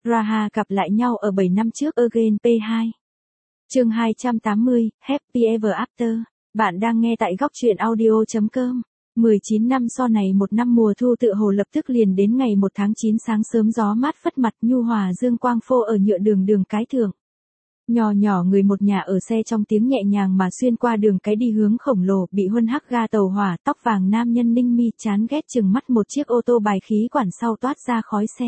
Raha gặp lại nhau ở 7 năm trước Again P2. Chương 280, Happy Ever After. Bạn đang nghe tại góc truyện audio.com. 19 năm sau này, một năm mùa thu tựa hồ lập tức liền đến. Ngày 1 tháng 9 sáng sớm, gió mát phất mặt, nhu hòa dương quang phô ở nhựa đường cái thượng. Nhỏ người một nhà ở xe trong tiếng nhẹ nhàng mà xuyên qua đường cái đi hướng khổng lồ, bị huân hắc ga tàu hỏa, tóc vàng nam nhân ninh mi chán ghét chừng mắt một chiếc ô tô bài khí quản sau toát ra khói xe.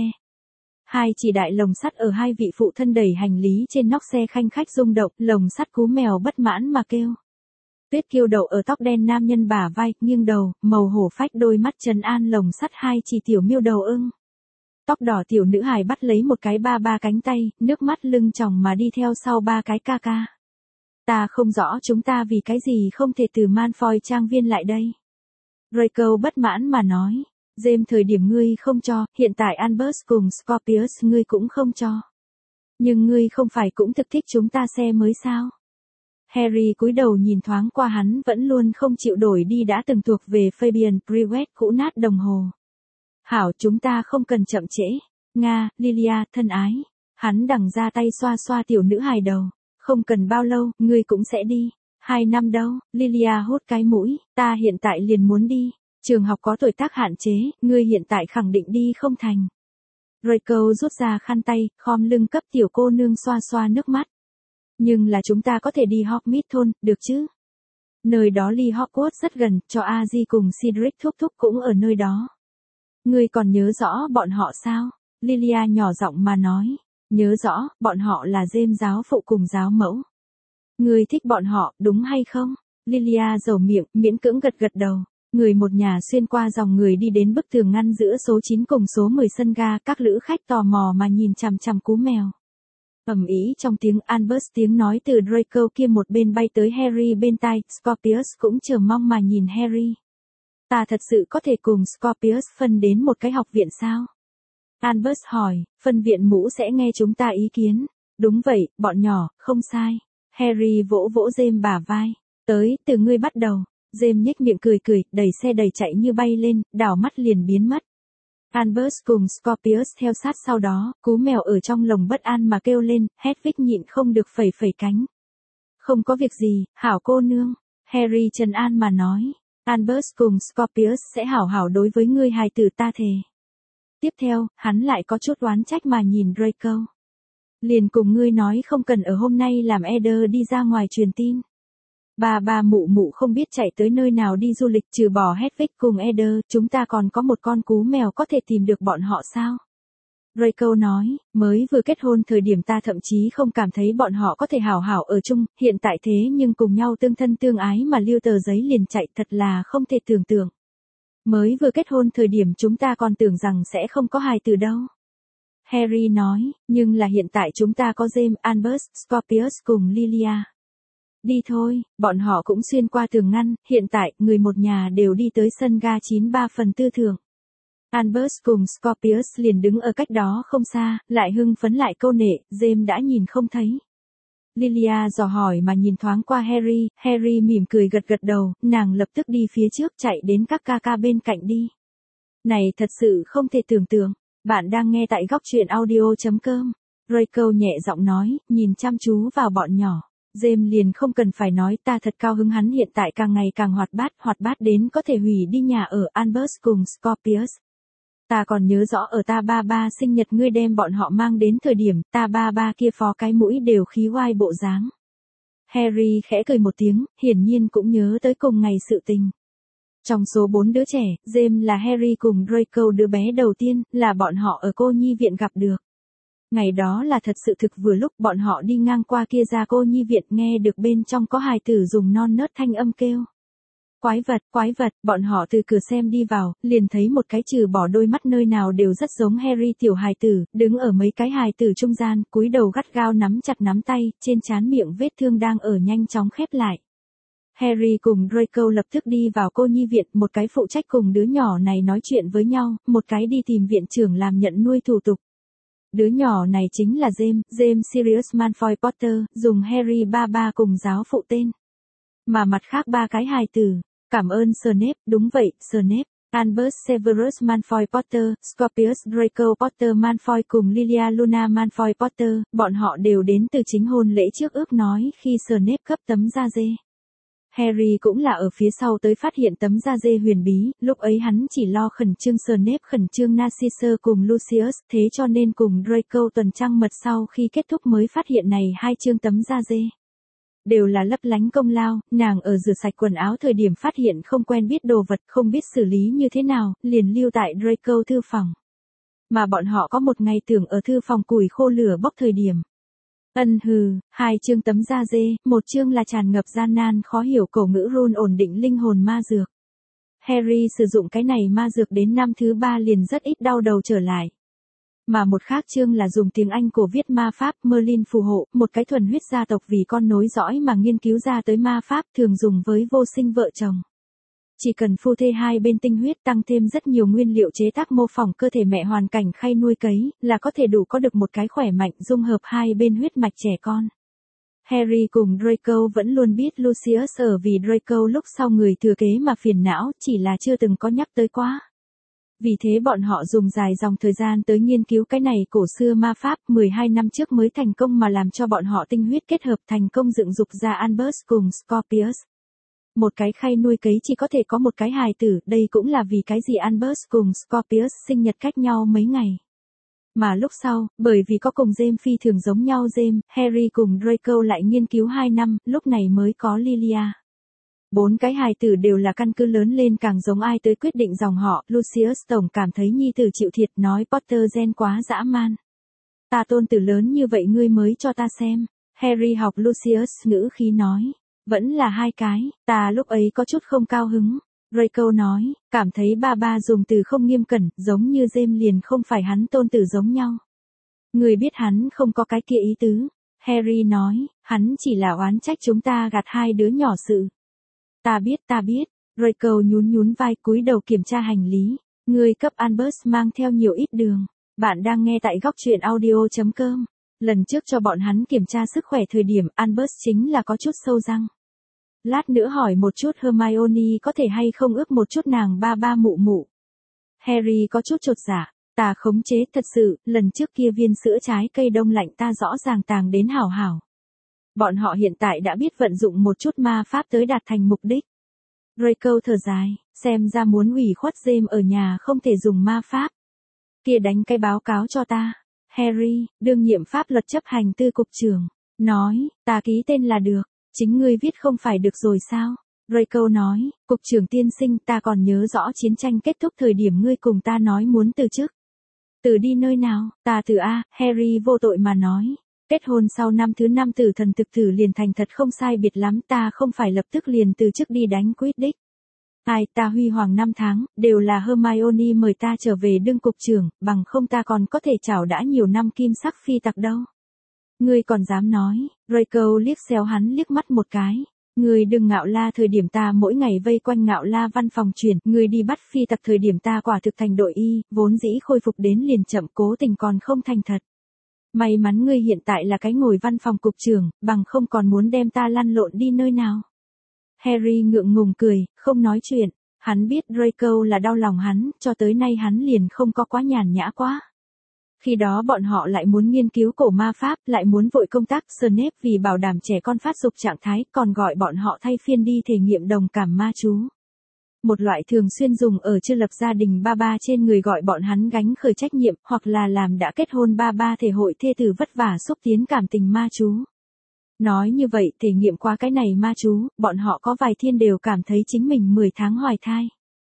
Hai chỉ đại lồng sắt ở hai vị phụ thân đẩy hành lý trên nóc xe khanh khách rung động, lồng sắt cú mèo bất mãn mà kêu. Tuyết Kiêu đậu ở tóc đen nam nhân bả vai, nghiêng đầu, màu hổ phách đôi mắt trấn an lồng sắt hai chỉ tiểu miêu đầu ưng. Tóc đỏ tiểu nữ hài bắt lấy một cái ba cánh tay, nước mắt lưng tròng mà đi theo sau ba cái ca ca. Ta không rõ chúng ta vì cái gì không thể từ Malfoy trang viên lại đây. Draco bất mãn mà nói. James, thời điểm ngươi không cho, hiện tại Albus cùng Scorpius ngươi cũng không cho. Nhưng ngươi không phải cũng thực thích chúng ta xe mới sao? Harry cúi đầu nhìn thoáng qua hắn vẫn luôn không chịu đổi đi đã từng thuộc về Fabian Prewett cũ nát đồng hồ. Hảo, chúng ta không cần chậm trễ. Nga, Lilia, thân ái. Hắn đằng ra tay xoa xoa tiểu nữ hài đầu. Không cần bao lâu, ngươi cũng sẽ đi. 2 năm đâu, Lilia hốt cái mũi, ta hiện tại liền muốn đi. Trường học có tuổi tác hạn chế, ngươi hiện tại khẳng định đi không thành. Draco rút ra khăn tay, khom lưng cấp tiểu cô nương xoa xoa nước mắt. Nhưng là chúng ta có thể đi Hogsmeade thôn, được chứ? Nơi đó ly Hogwarts rất gần, cho Aji cùng Cedric thúc cũng ở nơi đó. Ngươi còn nhớ rõ bọn họ sao? Lilia nhỏ giọng mà nói. Nhớ rõ, bọn họ là James giáo phụ cùng giáo mẫu. Ngươi thích bọn họ, đúng hay không? Lilia dầu miệng, miễn cưỡng gật đầu. Người một nhà xuyên qua dòng người đi đến bức tường ngăn giữa số 9 cùng số 10 sân ga, các lữ khách tò mò mà nhìn chằm chằm cú mèo. Ầm ĩ trong tiếng Albus, tiếng nói từ Draco kia một bên bay tới Harry bên tai, Scorpius cũng chờ mong mà nhìn Harry. Ta thật sự có thể cùng Scorpius phân đến một cái học viện sao? Albus hỏi, phân viện mũ sẽ nghe chúng ta ý kiến. Đúng vậy, bọn nhỏ, không sai. Harry vỗ James bả vai. Tới, từ ngươi bắt đầu. James nhếch miệng cười, đẩy xe đẩy chạy như bay lên, đảo mắt liền biến mất. Albus cùng Scorpius theo sát sau đó, cú mèo ở trong lồng bất an mà kêu lên, Hedwig nhịn không được phẩy cánh. Không có việc gì, hảo cô nương. Harry trấn an mà nói. Albus cùng Scorpius sẽ hảo đối với ngươi hài tử, ta thề. Tiếp theo, hắn lại có chút oán trách mà nhìn Draco. Liền cùng ngươi nói không cần ở hôm nay làm Eder đi ra ngoài truyền tin. Ba mụ không biết chạy tới nơi nào đi du lịch, trừ bỏ Hedwig cùng Eder, chúng ta còn có một con cú mèo có thể tìm được bọn họ sao? Draco nói, mới vừa kết hôn thời điểm ta thậm chí không cảm thấy bọn họ có thể hảo ở chung, hiện tại thế nhưng cùng nhau tương thân tương ái mà lưu tờ giấy liền chạy, thật là không thể tưởng tượng. Mới vừa kết hôn thời điểm chúng ta còn tưởng rằng sẽ không có hài tử đâu. Harry nói, nhưng là hiện tại chúng ta có James, Albus, Scorpius cùng Lilia. Đi thôi, bọn họ cũng xuyên qua tường ngăn, hiện tại, người một nhà đều đi tới sân ga 9/3 thượng. Albus cùng Scorpius liền đứng ở cách đó không xa, lại hưng phấn lại câu nệ, James đã nhìn không thấy. Lilia dò hỏi mà nhìn thoáng qua Harry mỉm cười gật đầu, nàng lập tức đi phía trước chạy đến các ca bên cạnh đi. Này thật sự không thể tưởng tượng, bạn đang nghe tại góc truyện audio.com. Draco nhẹ giọng nói, nhìn chăm chú vào bọn nhỏ. James liền không cần phải nói, ta thật cao hứng hắn hiện tại càng ngày càng hoạt bát đến có thể hủy đi nhà ở. Albus cùng Scorpius. Ta còn nhớ rõ ở ta ba sinh nhật ngươi đem bọn họ mang đến thời điểm, ta ba kia phó cái mũi đều khí oai bộ dáng. Harry khẽ cười một tiếng, hiển nhiên cũng nhớ tới cùng ngày sự tình. Trong số 4 đứa trẻ, James là Harry cùng Draco đứa bé đầu tiên, là bọn họ ở cô nhi viện gặp được. Ngày đó là thật sự thực vừa lúc bọn họ đi ngang qua kia ra cô nhi viện, nghe được bên trong có hài tử dùng non nớt thanh âm kêu. Quái vật, bọn họ từ cửa xem đi vào, liền thấy một cái trừ bỏ đôi mắt nơi nào đều rất giống Harry tiểu hài tử, đứng ở mấy cái hài tử trung gian, cúi đầu gắt gao nắm chặt nắm tay, trên trán miệng vết thương đang ở nhanh chóng khép lại. Harry cùng Draco lập tức đi vào cô nhi viện, một cái phụ trách cùng đứa nhỏ này nói chuyện với nhau, một cái đi tìm viện trưởng làm nhận nuôi thủ tục. Đứa nhỏ này chính là James Sirius Malfoy Potter, dùng Harry ba cùng giáo phụ tên. Mà mặt khác ba cái hài tử, cảm ơn Snape, đúng vậy, Snape. Albus Severus Malfoy Potter, Scorpius Draco Potter Malfoy cùng Lilia Luna Malfoy Potter, bọn họ đều đến từ chính hôn lễ trước ước nói khi Snape cấp tấm da dê. Harry cũng là ở phía sau tới phát hiện tấm da dê huyền bí, lúc ấy hắn chỉ lo khẩn trương Snape khẩn trương Narcissus cùng Lucius, thế cho nên cùng Draco tuần trăng mật sau khi kết thúc mới phát hiện này hai chương tấm da dê. Đều là lấp lánh công lao, nàng ở rửa sạch quần áo thời điểm phát hiện không quen biết đồ vật, không biết xử lý như thế nào, liền lưu tại Draco thư phòng. Mà bọn họ có một ngày tưởng ở thư phòng củi khô lửa bốc thời điểm. Hai chương tấm da dê, một chương là tràn ngập gian nan khó hiểu cổ ngữ rune ổn định linh hồn ma dược. Harry sử dụng cái này ma dược đến năm thứ 3 liền rất ít đau đầu trở lại. Mà một khác chương là dùng tiếng Anh cổ viết ma pháp Merlin phù hộ, một cái thuần huyết gia tộc vì con nối dõi mà nghiên cứu ra tới ma pháp thường dùng với vô sinh vợ chồng. Chỉ cần phu thê hai bên tinh huyết tăng thêm rất nhiều nguyên liệu chế tác mô phỏng cơ thể mẹ hoàn cảnh khay nuôi cấy, là có thể đủ có được một cái khỏe mạnh dung hợp hai bên huyết mạch trẻ con. Harry cùng Draco vẫn luôn biết Lucius ở vì Draco lúc sau người thừa kế mà phiền não, chỉ là chưa từng có nhắc tới quá. Vì thế bọn họ dùng dài dòng thời gian tới nghiên cứu cái này cổ xưa ma pháp, 12 năm trước mới thành công mà làm cho bọn họ tinh huyết kết hợp thành công dựng dục ra Albus cùng Scorpius. Một cái khay nuôi cấy chỉ có thể có một cái hài tử, đây cũng là vì cái gì Albus cùng Scorpius sinh nhật cách nhau mấy ngày. Mà lúc sau, bởi vì có cùng James phi thường giống nhau James, Harry cùng Draco lại nghiên cứu 2 năm, lúc này mới có Lilia. 4 cái hài tử đều là căn cứ lớn lên càng giống ai tới quyết định dòng họ, Lucius tổng cảm thấy nhi tử chịu thiệt nói Potter gen quá dã man. Ta tôn tử lớn như vậy ngươi mới cho ta xem. Harry học Lucius ngữ khí nói. Vẫn là 2 cái, ta lúc ấy có chút không cao hứng. Draco nói, cảm thấy ba dùng từ không nghiêm cẩn, giống như James liền không phải hắn tôn tử giống nhau. Người biết hắn không có cái kia ý tứ. Harry nói, hắn chỉ là oán trách chúng ta gạt 2 đứa nhỏ sự. Ta biết. Draco nhún vai cúi đầu kiểm tra hành lý. Người cấp Albus mang theo nhiều ít đường. Bạn đang nghe tại góc truyện audio.com. Lần trước cho bọn hắn kiểm tra sức khỏe thời điểm Albus chính là có chút sâu răng. Lát nữa hỏi một chút Hermione có thể hay không ước một chút nàng ba mụ. Harry có chút chột dạ. Ta khống chế thật sự, lần trước kia viên sữa trái cây đông lạnh ta rõ ràng tàng đến hảo hảo. Bọn họ hiện tại đã biết vận dụng một chút ma pháp tới đạt thành mục đích. Draco thở dài, xem ra muốn ủy khuất James ở nhà không thể dùng ma pháp. Kia đánh cái báo cáo cho ta. Harry, đương nhiệm pháp luật chấp hành tư cục trưởng, nói, ta ký tên là được, chính ngươi viết không phải được rồi sao? Draco nói, cục trưởng tiên sinh ta còn nhớ rõ chiến tranh kết thúc thời điểm ngươi cùng ta nói muốn từ chức. Từ đi nơi nào, ta từ A, Harry vô tội mà nói. Kết hôn sau năm thứ 5 tử thần thực thử liền thành thật không sai biệt lắm ta không phải lập tức liền từ chức đi đánh Quidditch. Ta huy hoàng 5 tháng, đều là Hermione mời ta trở về đương cục trưởng, bằng không ta còn có thể chảo đã nhiều năm kim sắc phi tặc đâu. Ngươi còn dám nói, Draco liếc xéo hắn liếc mắt một cái. Ngươi đừng ngạo la thời điểm ta mỗi ngày vây quanh ngạo la văn phòng chuyển, ngươi đi bắt phi tặc thời điểm ta quả thực thành đội y, vốn dĩ khôi phục đến liền chậm cố tình còn không thành thật. May mắn ngươi hiện tại là cái ngồi văn phòng cục trưởng, bằng không còn muốn đem ta lăn lộn đi nơi nào. Harry ngượng ngùng cười, không nói chuyện, hắn biết Draco là đau lòng hắn, cho tới nay hắn liền không có quá nhàn nhã quá. Khi đó bọn họ lại muốn nghiên cứu cổ ma pháp, lại muốn vội công tác, Snape vì bảo đảm trẻ con phát dục trạng thái, còn gọi bọn họ thay phiên đi thể nghiệm đồng cảm ma chú. Một loại thường xuyên dùng ở chưa lập gia đình ba trên người gọi bọn hắn gánh khởi trách nhiệm, hoặc là làm đã kết hôn ba thể hội thê tử vất vả xúc tiến cảm tình ma chú. Nói như vậy, thể nghiệm qua cái này ma chú, bọn họ có vài thiên đều cảm thấy chính mình 10 tháng hoài thai.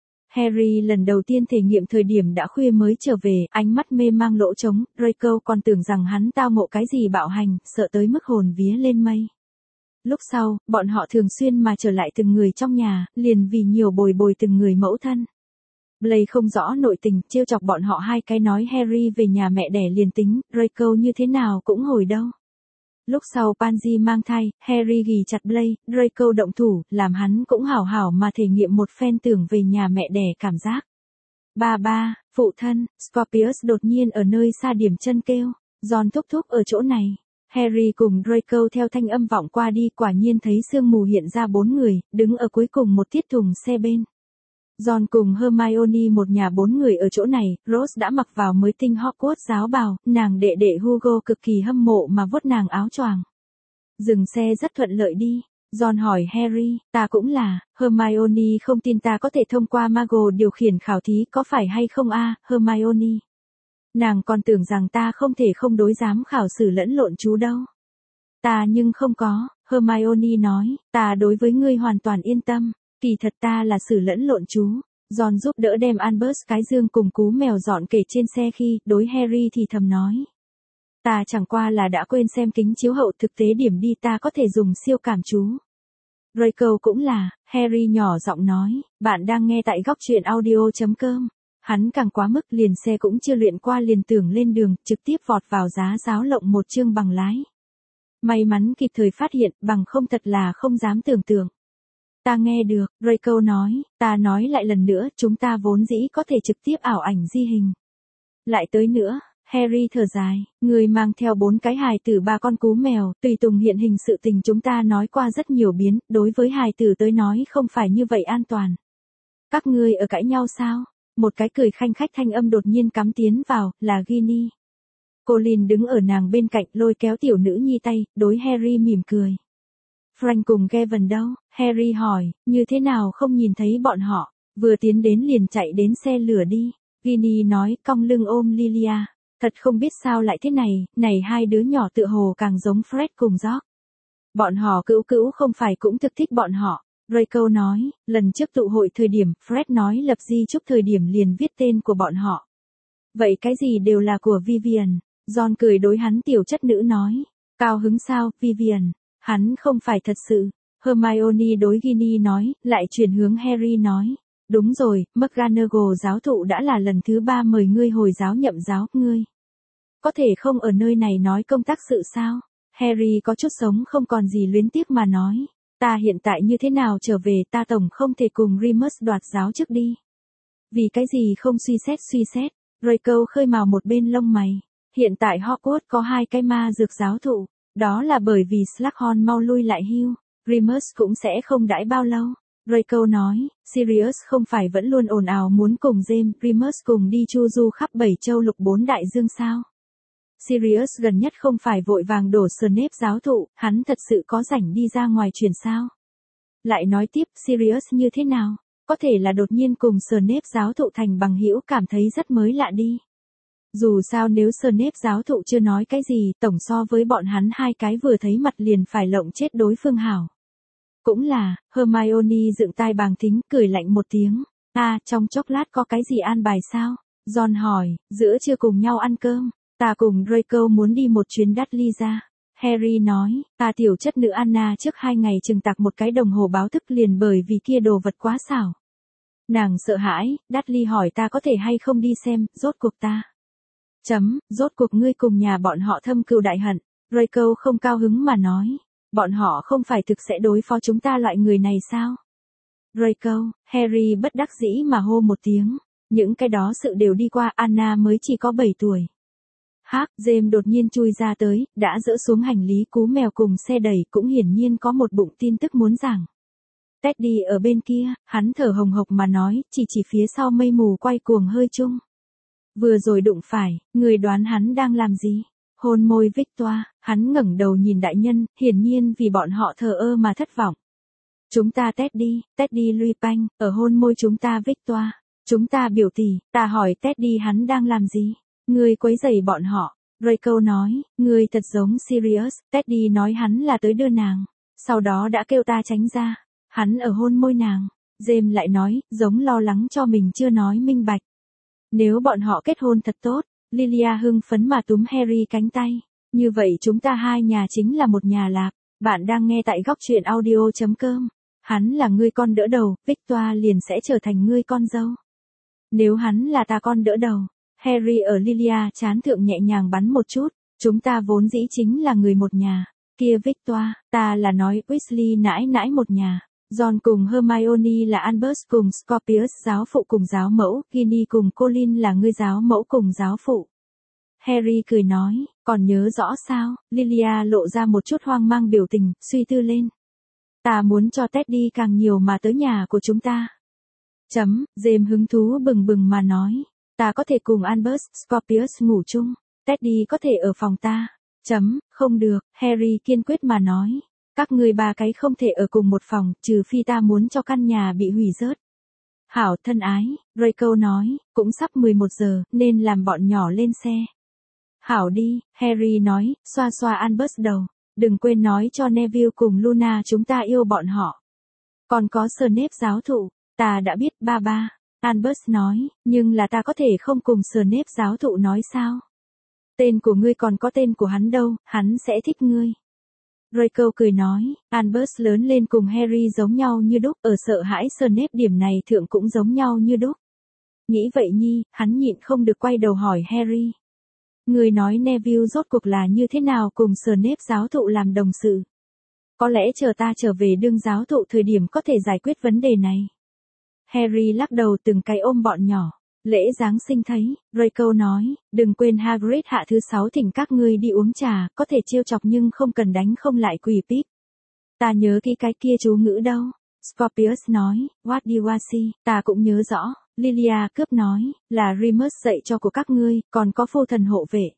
Harry lần đầu tiên thể nghiệm thời điểm đã khuya mới trở về, ánh mắt mê mang lỗ trống, Draco còn tưởng rằng hắn tao ngộ cái gì bạo hành, sợ tới mức hồn vía lên mây. Lúc sau, bọn họ thường xuyên mà trở lại từng người trong nhà, liền vì nhiều bồi từng người mẫu thân. Blake không rõ nội tình, trêu chọc bọn họ 2 cái nói Harry về nhà mẹ đẻ liền tính, Draco như thế nào cũng hồi đâu. Lúc sau Pansy mang thai, Harry ghì chặt Blake, Draco động thủ, làm hắn cũng hảo mà thể nghiệm một phen tưởng về nhà mẹ đẻ cảm giác. Ba, phụ thân, Scorpius đột nhiên ở nơi xa điểm chân kêu, John thúc ở chỗ này. Harry cùng Draco theo thanh âm vọng qua đi quả nhiên thấy sương mù hiện ra 4 người, đứng ở cuối cùng một tiết thùng xe bên. Ron cùng Hermione một nhà 4 người ở chỗ này, Rose đã mặc vào mới tinh Hogwarts giáo bào, nàng đệ đệ Hugo cực kỳ hâm mộ mà vuốt nàng áo choàng. Dừng xe rất thuận lợi đi. Ron hỏi Harry, ta cũng là, Hermione không tin ta có thể thông qua Muggle điều khiển khảo thí có phải hay không Hermione. Nàng còn tưởng rằng ta không thể không đối giám khảo xử lẫn lộn chú đâu. Ta nhưng không có, Hermione nói, ta đối với ngươi hoàn toàn yên tâm, kỳ thật ta là xử lẫn lộn chú. Ron giúp đỡ đem Albus cái dương cùng cú mèo dọn kể trên xe khi đối Harry thì thầm nói. Ta chẳng qua là đã quên xem kính chiếu hậu thực tế điểm đi ta có thể dùng siêu cảm chú. Draco cũng là, Harry nhỏ giọng nói, bạn đang nghe tại góc truyện audio.com. Hắn càng quá mức liền xe cũng chưa luyện qua liền tưởng lên đường, trực tiếp vọt vào giá giáo lộng một chương bằng lái. May mắn kịp thời phát hiện, bằng không thật là không dám tưởng tượng. Ta nghe được, Draco nói, ta nói lại lần nữa, chúng ta vốn dĩ có thể trực tiếp ảo ảnh di hình. Lại tới nữa, Harry thở dài, người mang theo 4 cái hài tử 3 con cú mèo, tùy tùng hiện hình sự tình chúng ta nói qua rất nhiều biến, đối với hài tử tới nói không phải như vậy an toàn. Các ngươi ở cãi nhau sao? Một cái cười khanh khách thanh âm đột nhiên cắm tiến vào, là Ginny. Colin đứng ở nàng bên cạnh lôi kéo tiểu nữ nhi tay, đối Harry mỉm cười. Frank cùng Gavin đâu? Harry hỏi, như thế nào không nhìn thấy bọn họ, vừa tiến đến liền chạy đến xe lửa đi. Ginny nói, cong lưng ôm Lilia. Thật không biết sao lại thế này hai đứa nhỏ tựa hồ càng giống Fred cùng George. Bọn họ cữu không phải cũng thực thích bọn họ. Draco nói, lần trước tụ hội thời điểm, Fred nói lập di chúc thời điểm liền viết tên của bọn họ. Vậy cái gì đều là của Vivian. Ron cười đối hắn tiểu chất nữ nói. Cao hứng sao, Vivian? Hắn không phải thật sự. Hermione đối Ginny nói, lại chuyển hướng Harry nói. Đúng rồi, McGonagall giáo thụ đã là lần thứ 3 mời ngươi hồi giáo nhậm giáo, ngươi. Có thể không ở nơi này nói công tác sự sao? Harry có chút sống không còn gì luyến tiếc mà nói. Ta hiện tại như thế nào trở về ta tổng không thể cùng Remus đoạt giáo trước đi. Vì cái gì không suy xét. Draco khơi mào một bên lông mày. Hiện tại Hogwarts có 2 cái ma dược giáo thụ. Đó là bởi vì Slughorn mau lui lại hưu. Remus cũng sẽ không đãi bao lâu. Draco nói, Sirius không phải vẫn luôn ồn ào muốn cùng James Remus cùng đi chu du khắp 7 châu lục 4 đại dương sao? Sirius gần nhất không phải vội vàng đổ Snape giáo thụ, hắn thật sự có rảnh đi ra ngoài truyền sao? Lại nói tiếp, Sirius như thế nào? Có thể là đột nhiên cùng Snape giáo thụ thành bằng hữu cảm thấy rất mới lạ đi. Dù sao nếu Snape giáo thụ chưa nói cái gì, tổng so với bọn hắn 2 cái vừa thấy mặt liền phải lộng chết đối phương hảo. Cũng là, Hermione dựng tai bàng thính, cười lạnh một tiếng. Trong chốc lát có cái gì an bài sao? Ron hỏi, giữa trưa cùng nhau ăn cơm. Ta cùng Draco muốn đi một chuyến Dudley ra. Harry nói, tiểu chất nữ Anna trước 2 ngày chừng tặc một cái đồng hồ báo thức liền bởi vì kia đồ vật quá xảo. Nàng sợ hãi, Dudley hỏi ta có thể hay không đi xem, rốt cuộc ta. Rốt cuộc ngươi cùng nhà bọn họ thâm cừu đại hận. Draco không cao hứng mà nói. Bọn họ không phải thực sẽ đối phó chúng ta loại người này sao? Draco, Harry bất đắc dĩ mà hô một tiếng. Những cái đó sự đều đi qua, Anna mới chỉ có 7 tuổi. James đột nhiên chui ra tới, đã dỡ xuống hành lý cú mèo cùng xe đẩy cũng hiển nhiên có một bụng tin tức muốn giảng. Teddy ở bên kia, hắn thở hồng hộc mà nói, chỉ phía sau mây mù quay cuồng hơi chung. Vừa rồi đụng phải, người đoán hắn đang làm gì? Hôn môi Victoire, hắn ngẩng đầu nhìn đại nhân, hiển nhiên vì bọn họ thờ ơ mà thất vọng. Chúng ta Teddy Lupin, ở hôn môi chúng ta Victoire. Chúng ta biểu tỷ, ta hỏi Teddy hắn đang làm gì? Ngươi quấy rầy bọn họ. Draco nói, ngươi thật giống Sirius, Teddy nói hắn là tới đưa nàng. Sau đó đã kêu ta tránh ra. Hắn ở hôn môi nàng. James lại nói, giống lo lắng cho mình chưa nói minh bạch. Nếu bọn họ kết hôn thật tốt, Lilia hưng phấn mà túm Harry cánh tay. Như vậy chúng ta 2 nhà chính là một nhà lạc. Bạn đang nghe tại góc truyện audio.com. Hắn là ngươi con đỡ đầu, Victoire liền sẽ trở thành ngươi con dâu. Nếu hắn là ta con đỡ đầu, Harry ở Lilia chán thượng nhẹ nhàng bắn một chút. Chúng ta vốn dĩ chính là người một nhà. Kia Victoire, ta là nói Weasley nãi một nhà. Ron cùng Hermione là Albus cùng Scorpius giáo phụ cùng giáo mẫu, Ginny cùng Colin là ngươi giáo mẫu cùng giáo phụ. Harry cười nói, còn nhớ rõ sao? Lilia lộ ra một chút hoang mang biểu tình, suy tư lên. Ta muốn cho Teddy càng nhiều mà tới nhà của chúng ta. James hứng thú bừng bừng mà nói. Ta có thể cùng Albus Scorpius ngủ chung. Teddy có thể ở phòng ta. Không được, Harry kiên quyết mà nói. Các ngươi ba cái không thể ở cùng một phòng, trừ phi ta muốn cho căn nhà bị hủy rớt. Hảo thân ái, Draco nói, cũng sắp 11 giờ, nên làm bọn nhỏ lên xe. Hảo đi, Harry nói, xoa xoa Albus đầu. Đừng quên nói cho Neville cùng Luna chúng ta yêu bọn họ. Còn có Snape giáo thụ, ta đã biết ba ba. Albus nói, nhưng là ta có thể không cùng Snape giáo thụ nói sao? Tên của ngươi còn có tên của hắn đâu, hắn sẽ thích ngươi. Draco cười nói, Albus lớn lên cùng Harry giống nhau như đúc, ở sợ hãi Snape điểm này thượng cũng giống nhau như đúc. Nghĩ vậy nhi, hắn nhịn không được quay đầu hỏi Harry. Ngươi nói Neville rốt cuộc là như thế nào cùng Snape giáo thụ làm đồng sự? Có lẽ chờ ta trở về đương giáo thụ thời điểm có thể giải quyết vấn đề này. Harry lắc đầu từng cái ôm bọn nhỏ. Lễ Giáng sinh thấy, Draco nói, đừng quên Hagrid hạ thứ 6 thỉnh các ngươi đi uống trà, có thể trêu chọc nhưng không cần đánh không lại quỷ pip. Ta nhớ cái kia chú ngữ đâu. Scorpius nói, what do you see, ta cũng nhớ rõ. Lilia cướp nói, là Remus dạy cho của các ngươi, còn có phô thần hộ vệ.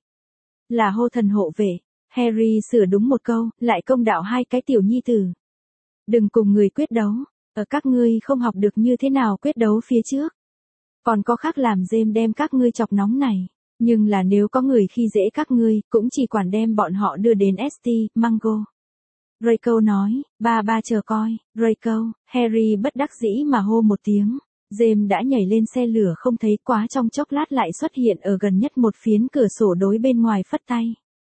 Là hô thần hộ vệ. Harry sửa đúng một câu, lại công đạo hai cái tiểu nhi tử. Đừng cùng người quyết đấu, ở các ngươi không học được như thế nào quyết đấu phía trước. Còn có khác làm James đem các ngươi chọc nóng này. Nhưng là nếu có người khi dễ các ngươi, cũng chỉ quản đem bọn họ đưa đến St. Mungo. Draco nói, ba chờ coi, Draco, Harry bất đắc dĩ mà hô một tiếng. James đã nhảy lên xe lửa không thấy quá trong chốc lát lại xuất hiện ở gần nhất một phiến cửa sổ đối bên ngoài phất tay.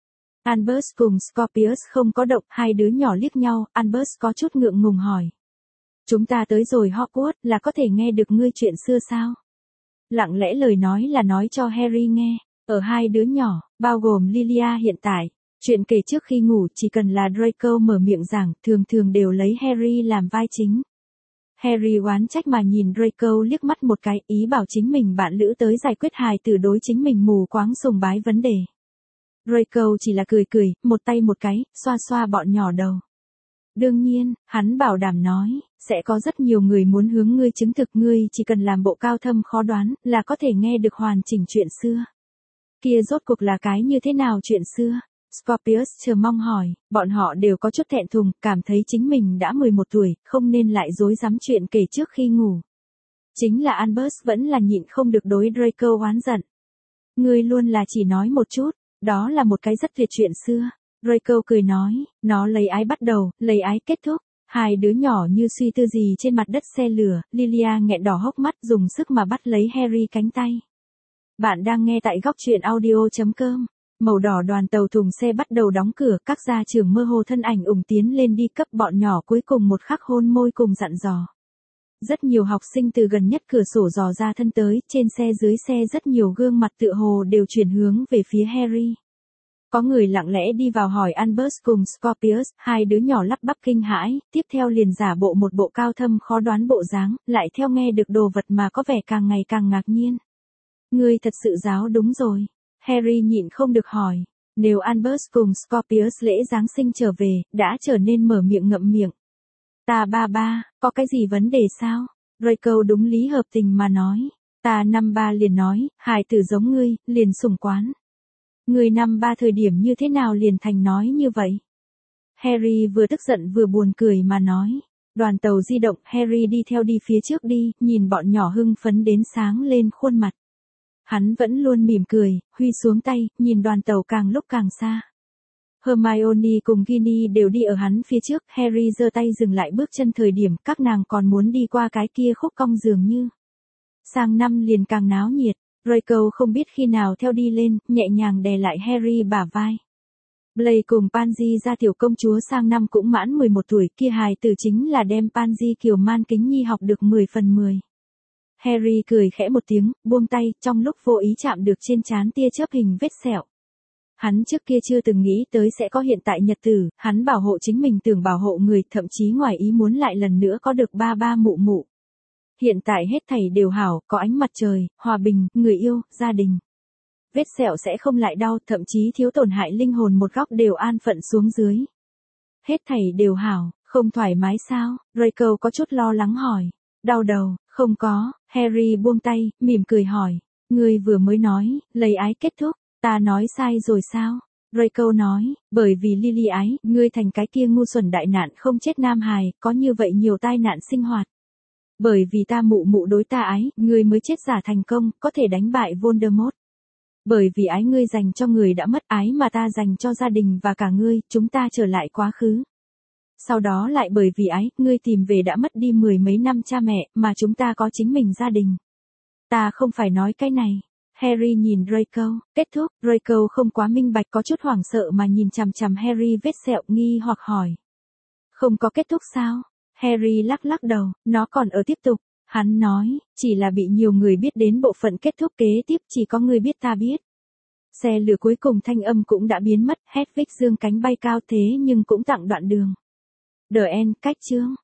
Albus cùng Scorpius không có động, hai đứa nhỏ liếc nhau, Albus có chút ngượng ngùng hỏi. Chúng ta tới rồi Hogwarts là có thể nghe được ngươi chuyện xưa sao? Lặng lẽ lời nói là nói cho Harry nghe, ở hai đứa nhỏ, bao gồm Lilia hiện tại, chuyện kể trước khi ngủ chỉ cần là Draco mở miệng giảng, thường đều lấy Harry làm vai chính. Harry oán trách mà nhìn Draco liếc mắt một cái, ý bảo chính mình bạn lữ tới giải quyết hài tử đối chính mình mù quáng sùng bái vấn đề. Draco chỉ là cười, một tay một cái, xoa xoa bọn nhỏ đầu. Đương nhiên, hắn bảo đảm nói, sẽ có rất nhiều người muốn hướng ngươi chứng thực ngươi chỉ cần làm bộ cao thâm khó đoán, là có thể nghe được hoàn chỉnh chuyện xưa. Kia rốt cuộc là cái như thế nào chuyện xưa? Scorpius chờ mong hỏi, bọn họ đều có chút thẹn thùng, cảm thấy chính mình đã 11 tuổi, không nên lại dối dám chuyện kể trước khi ngủ. Chính là Albus vẫn là nhịn không được đối Draco oán giận. Ngươi luôn là chỉ nói một chút, đó là một cái rất tuyệt chuyện xưa. Draco cười nói, nó lấy ái bắt đầu, lấy ái kết thúc. Hai đứa nhỏ như suy tư gì trên mặt đất xe lửa, Lilia nghẹn đỏ hốc mắt dùng sức mà bắt lấy Harry cánh tay. Bạn đang nghe tại góc truyện audio.com. Màu đỏ đoàn tàu thùng xe bắt đầu đóng cửa, các gia trưởng mơ hồ thân ảnh ủng tiến lên đi cấp bọn nhỏ cuối cùng một khắc hôn môi cùng dặn dò. Rất nhiều học sinh từ gần nhất cửa sổ dò ra thân tới, trên xe dưới xe rất nhiều gương mặt tựa hồ đều chuyển hướng về phía Harry. Có người lặng lẽ đi vào hỏi Albus cùng Scorpius, hai đứa nhỏ lắp bắp kinh hãi, tiếp theo liền giả bộ một bộ cao thâm khó đoán bộ dáng, lại theo nghe được đồ vật mà có vẻ càng ngày càng ngạc nhiên. Ngươi thật sự giáo đúng rồi. Harry nhịn không được hỏi. Nếu Albus cùng Scorpius lễ Giáng sinh trở về, đã trở nên mở miệng ngậm miệng. Ta ba, có cái gì vấn đề sao? Draco đúng lý hợp tình mà nói. Ta năm ba liền nói, hài tử giống ngươi, liền sủng quán. Người năm ba thời điểm như thế nào liền thành nói như vậy? Harry vừa tức giận vừa buồn cười mà nói. Đoàn tàu di động, Harry đi theo đi phía trước đi, nhìn bọn nhỏ hưng phấn đến sáng lên khuôn mặt. Hắn vẫn luôn mỉm cười, huy xuống tay, nhìn đoàn tàu càng lúc càng xa. Hermione cùng Ginny đều đi ở hắn phía trước, Harry giơ tay dừng lại bước chân thời điểm các nàng còn muốn đi qua cái kia khúc cong dường như. Sang năm liền càng náo nhiệt. Draco không biết khi nào theo đi lên, nhẹ nhàng đè lại Harry bả vai. Blaise cùng Pansy ra tiểu công chúa sang năm cũng mãn 11 tuổi, kia hài tử chính là đem Pansy Kiều Man Kính Nhi học được 10 phần 10. Harry cười khẽ một tiếng, buông tay, trong lúc vô ý chạm được trên trán tia chớp hình vết sẹo. Hắn trước kia chưa từng nghĩ tới sẽ có hiện tại nhật tử, hắn bảo hộ chính mình tưởng bảo hộ người, thậm chí ngoài ý muốn lại lần nữa có được ba mụ. Hiện tại hết thảy đều hảo, có ánh mặt trời, hòa bình, người yêu, gia đình. Vết sẹo sẽ không lại đau, thậm chí thiếu tổn hại linh hồn một góc đều an phận xuống dưới. Hết thảy đều hảo, không thoải mái sao? Draco có chút lo lắng hỏi. Đau đầu, Không có, Harry buông tay, mỉm cười hỏi. Ngươi vừa mới nói, lấy ái kết thúc, ta nói sai rồi sao? Draco nói, bởi vì Lily ái, ngươi thành cái kia ngu xuẩn đại nạn không chết nam hài, có như vậy nhiều tai nạn sinh hoạt. Bởi vì ta mụ mụ đối ta ái, ngươi mới chết giả thành công, có thể đánh bại Voldemort. Bởi vì ái ngươi dành cho người đã mất ái mà ta dành cho gia đình và cả ngươi, chúng ta trở lại quá khứ. Sau đó lại bởi vì ái, ngươi tìm về đã mất đi 10 mấy năm cha mẹ, mà chúng ta có chính mình gia đình. Ta không phải nói cái này. Harry nhìn Draco, kết thúc, Draco không quá minh bạch có chút hoảng sợ mà nhìn chằm chằm Harry vết sẹo nghi hoặc hỏi. Không có kết thúc sao? Harry lắc lắc đầu, nó còn ở tiếp tục. Hắn nói, chỉ là bị nhiều người biết đến bộ phận kết thúc kế tiếp chỉ có người biết ta biết. Xe lửa cuối cùng thanh âm cũng đã biến mất, Hedwig dương cánh bay cao thế nhưng cũng tặng đoạn đường. The End, cách chương.